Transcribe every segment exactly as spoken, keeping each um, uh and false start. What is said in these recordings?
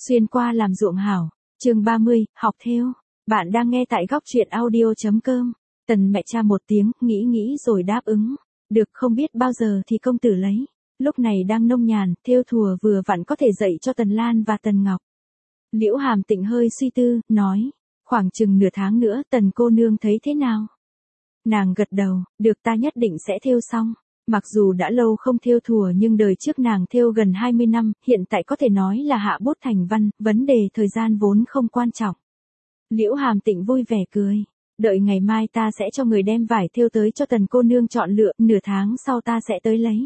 Xuyên qua làm ruộng hảo, chương ba mươi, học thêu. Bạn đang nghe tại góc truyện audio.com. Tần mẹ cha một tiếng, nghĩ nghĩ rồi đáp ứng. Được, không biết bao giờ thì công tử lấy. Lúc này đang nông nhàn, thêu thùa vừa vặn có thể dạy cho Tần Lan và Tần Ngọc. Liễu Hàm Tịnh hơi suy tư, nói. Khoảng chừng nửa tháng nữa Tần cô nương thấy thế nào? Nàng gật đầu, được, ta nhất định sẽ thêu xong. Mặc dù đã lâu không thêu thùa nhưng đời trước nàng thêu gần hai mươi năm, hiện tại có thể nói là hạ bút thành văn, vấn đề thời gian vốn không quan trọng. Liễu Hàm Tịnh vui vẻ cười, đợi ngày mai ta sẽ cho người đem vải thêu tới cho Tần cô nương chọn lựa, nửa tháng sau ta sẽ tới lấy.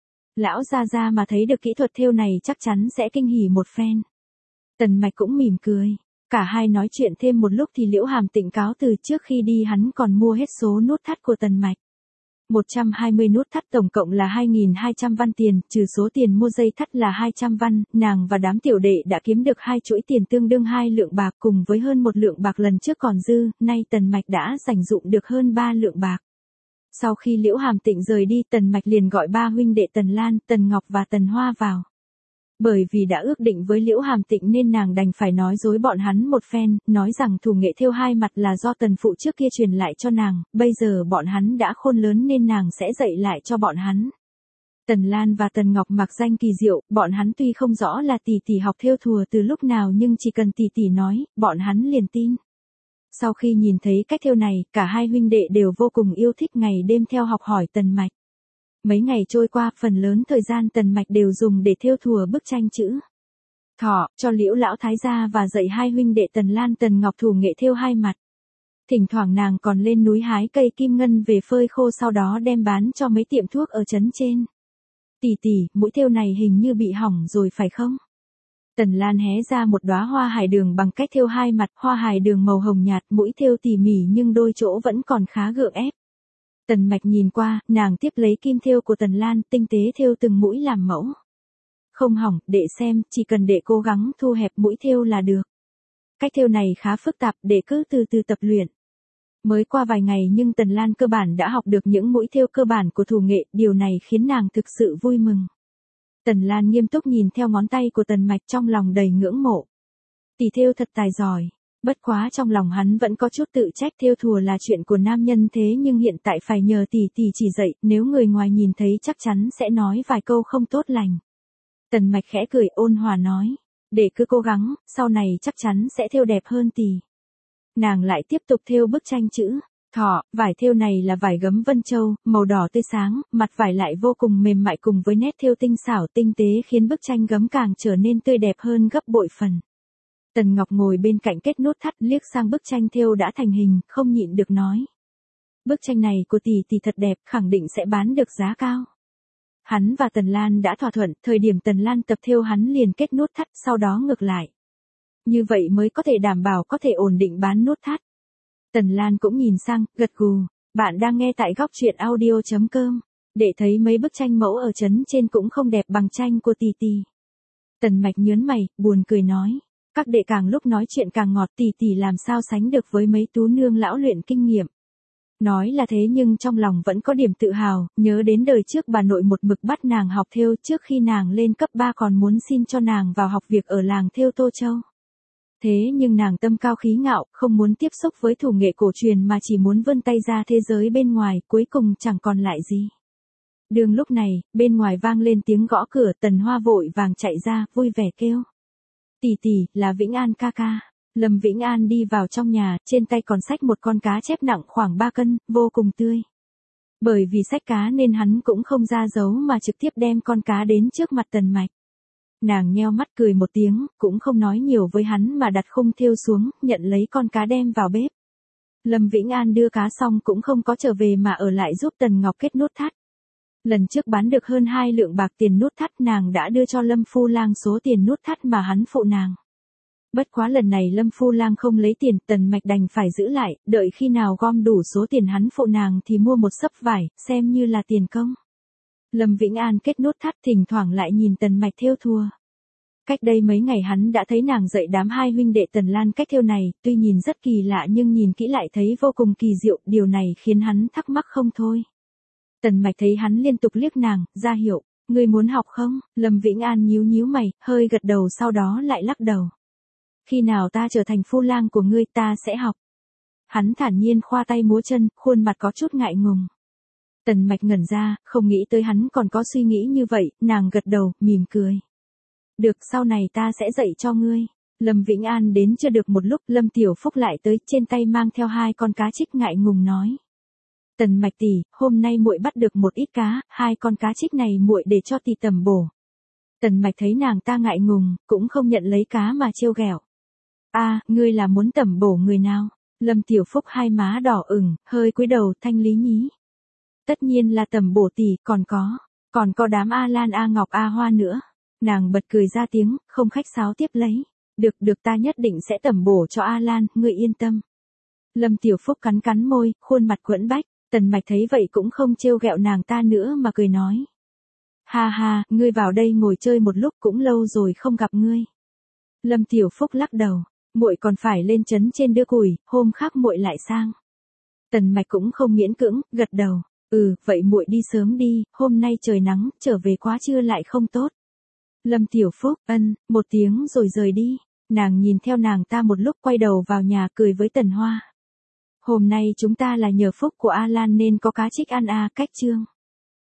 Lão gia gia mà thấy được kỹ thuật thêu này chắc chắn sẽ kinh hỉ một phen. Tần Mạch cũng mỉm cười. Cả hai nói chuyện thêm một lúc thì Liễu Hàm Tịnh cáo từ, trước khi đi hắn còn mua hết số nút thắt của Tần Mạch. một trăm hai mươi nút thắt tổng cộng là hai nghìn hai trăm văn tiền, trừ số tiền mua dây thắt là hai trăm văn, nàng và đám tiểu đệ đã kiếm được hai chuỗi tiền tương đương hai lượng bạc cùng với hơn một lượng bạc lần trước còn dư, nay Tần Mạch đã dành dụm được hơn ba lượng bạc. Sau khi Liễu Hàm Tịnh rời đi, Tần Mạch liền gọi ba huynh đệ Tần Lan, Tần Ngọc và Tần Hoa vào. Bởi vì đã ước định với Liễu Hàm Tịnh nên nàng đành phải nói dối bọn hắn một phen, nói rằng thủ nghệ thêu hai mặt là do Tần phụ trước kia truyền lại cho nàng, bây giờ bọn hắn đã khôn lớn nên nàng sẽ dạy lại cho bọn hắn. Tần Lan và Tần Ngọc mặc danh kỳ diệu, bọn hắn tuy không rõ là tỷ tỷ học thêu thùa từ lúc nào nhưng chỉ cần tỷ tỷ nói, bọn hắn liền tin. Sau khi nhìn thấy cách thêu này, cả hai huynh đệ đều vô cùng yêu thích, ngày đêm theo học hỏi Tần Mạch. Mấy ngày trôi qua, phần lớn thời gian Tần Mạch đều dùng để thêu thùa bức tranh chữ thọ cho Liễu lão thái gia và dạy hai huynh đệ Tần Lan Tần Ngọc thủ nghệ thêu hai mặt. Thỉnh thoảng nàng còn lên núi hái cây kim ngân về phơi khô, sau đó đem bán cho mấy tiệm thuốc ở trấn trên. Tỷ tỷ, mũi thêu này hình như bị hỏng rồi phải không? Tần Lan hé ra một đóa hoa hải đường bằng cách thêu hai mặt, hoa hải đường màu hồng nhạt, mũi thêu tỉ mỉ nhưng đôi chỗ vẫn còn khá gượng ép. Tần Mạch nhìn qua, nàng tiếp lấy kim thêu của Tần Lan, tinh tế thêu từng mũi làm mẫu. Không hỏng, đệ xem, chỉ cần đệ cố gắng thu hẹp mũi thêu là được. Cách thêu này khá phức tạp, đệ cứ từ từ tập luyện. Mới qua vài ngày nhưng Tần Lan cơ bản đã học được những mũi thêu cơ bản của thủ nghệ, điều này khiến nàng thực sự vui mừng. Tần Lan nghiêm túc nhìn theo ngón tay của Tần Mạch, trong lòng đầy ngưỡng mộ. Tỷ thêu thật tài giỏi. Bất quá trong lòng hắn vẫn có chút tự trách, thêu thùa là chuyện của nam nhân thế nhưng hiện tại phải nhờ tỷ tỷ chỉ dạy, nếu người ngoài nhìn thấy chắc chắn sẽ nói vài câu không tốt lành. Tần Mạch khẽ cười ôn hòa nói, để cứ cố gắng, sau này chắc chắn sẽ thêu đẹp hơn tỷ. Nàng lại tiếp tục thêu bức tranh chữ thọ, vải thêu này là vải gấm Vân Châu, màu đỏ tươi sáng, mặt vải lại vô cùng mềm mại cùng với nét thêu tinh xảo tinh tế khiến bức tranh gấm càng trở nên tươi đẹp hơn gấp bội phần. Tần Ngọc ngồi bên cạnh kết nút thắt, liếc sang bức tranh thêu đã thành hình, không nhịn được nói. Bức tranh này của tỷ tỷ thật đẹp, khẳng định sẽ bán được giá cao. Hắn và Tần Lan đã thỏa thuận, thời điểm Tần Lan tập thêu hắn liền kết nút thắt, sau đó ngược lại. Như vậy mới có thể đảm bảo có thể ổn định bán nút thắt. Tần Lan cũng nhìn sang, gật gù. Bạn đang nghe tại góc truyện audio.com. Để thấy mấy bức tranh mẫu ở trấn trên cũng không đẹp bằng tranh của tỷ tỷ. Tần Mạch nhớn mày, buồn cười nói. Các đệ càng lúc nói chuyện càng ngọt, tỷ tỷ làm sao sánh được với mấy tú nương lão luyện kinh nghiệm. Nói là thế nhưng trong lòng vẫn có điểm tự hào, nhớ đến đời trước bà nội một mực bắt nàng học thêu, trước khi nàng lên cấp ba còn muốn xin cho nàng vào học việc ở làng thêu Tô Châu. Thế nhưng nàng tâm cao khí ngạo, không muốn tiếp xúc với thủ nghệ cổ truyền mà chỉ muốn vươn tay ra thế giới bên ngoài, cuối cùng chẳng còn lại gì. Đường lúc này, bên ngoài vang lên tiếng gõ cửa, Tần Hoa vội vàng chạy ra, vui vẻ kêu. Tỷ tỷ, là Vĩnh An ca ca. Lâm Vĩnh An đi vào trong nhà, trên tay còn xách một con cá chép nặng khoảng ba cân, vô cùng tươi. Bởi vì xách cá nên hắn cũng không ra giấu mà trực tiếp đem con cá đến trước mặt Tần Mạch. Nàng nheo mắt cười một tiếng, cũng không nói nhiều với hắn mà đặt khung thêu xuống, nhận lấy con cá đem vào bếp. Lâm Vĩnh An đưa cá xong cũng không có trở về mà ở lại giúp Tần Ngọc kết nút thắt. Lần trước bán được hơn hai lượng bạc tiền nút thắt, nàng đã đưa cho Lâm Phu Lang số tiền nút thắt mà hắn phụ nàng. Bất quá lần này Lâm Phu Lang không lấy tiền, Tần Mạch đành phải giữ lại, đợi khi nào gom đủ số tiền hắn phụ nàng thì mua một xấp vải, xem như là tiền công. Lâm Vĩnh An kết nút thắt, thỉnh thoảng lại nhìn Tần Mạch thêu thùa. Cách đây mấy ngày hắn đã thấy nàng dạy đám hai huynh đệ Tần Lan cách thêu này, tuy nhìn rất kỳ lạ nhưng nhìn kỹ lại thấy vô cùng kỳ diệu, điều này khiến hắn thắc mắc không thôi. Tần Mạch thấy hắn liên tục liếc nàng, ra hiệu, Ngươi muốn học không? Lâm Vĩnh An nhíu nhíu mày, hơi gật đầu sau đó lại lắc đầu. Khi nào ta trở thành phu lang của ngươi ta sẽ học. Hắn thản nhiên khoa tay múa chân, khuôn mặt có chút ngại ngùng. Tần Mạch ngẩn ra, không nghĩ tới hắn còn có suy nghĩ như vậy, nàng gật đầu, mỉm cười. Được, sau này ta sẽ dạy cho ngươi. Lâm Vĩnh An đến chưa được một lúc, Lâm Tiểu Phúc lại tới, trên tay mang theo hai con cá trích ngại ngùng nói. Tần Mạch tỷ, hôm nay muội bắt được một ít cá, hai con cá trích này muội để cho tỷ tẩm bổ. Tần Mạch thấy nàng ta ngại ngùng, cũng không nhận lấy cá mà trêu ghẹo. A, ngươi là muốn tẩm bổ người nào? Lâm Tiểu Phúc hai má đỏ ửng, hơi cúi đầu, Thanh Lý nhí. Tất nhiên là tẩm bổ tỷ, còn có, còn có đám A Lan A Ngọc A Hoa nữa. Nàng bật cười ra tiếng, không khách sáo tiếp lấy. Được được ta nhất định sẽ tẩm bổ cho A Lan, ngươi yên tâm. Lâm Tiểu Phúc cắn cắn môi, khuôn mặt quẫn bách. Tần Mạch thấy vậy cũng không trêu ghẹo nàng ta nữa mà cười nói. Ha ha, ngươi vào đây ngồi chơi một lúc, cũng lâu rồi không gặp ngươi. Lâm Tiểu Phúc lắc đầu, muội còn phải lên trấn trên đưa củi, hôm khác muội lại sang. Tần Mạch cũng không miễn cưỡng, gật đầu. Ừ, vậy muội đi sớm đi, hôm nay trời nắng, trở về quá trưa lại không tốt. Lâm Tiểu Phúc, ân, một tiếng rồi rời đi. Nàng nhìn theo nàng ta một lúc, quay đầu vào nhà cười với Tần Hoa. Hôm nay chúng ta là nhờ phúc của A Lan nên có cá trích ăn à, cách chương.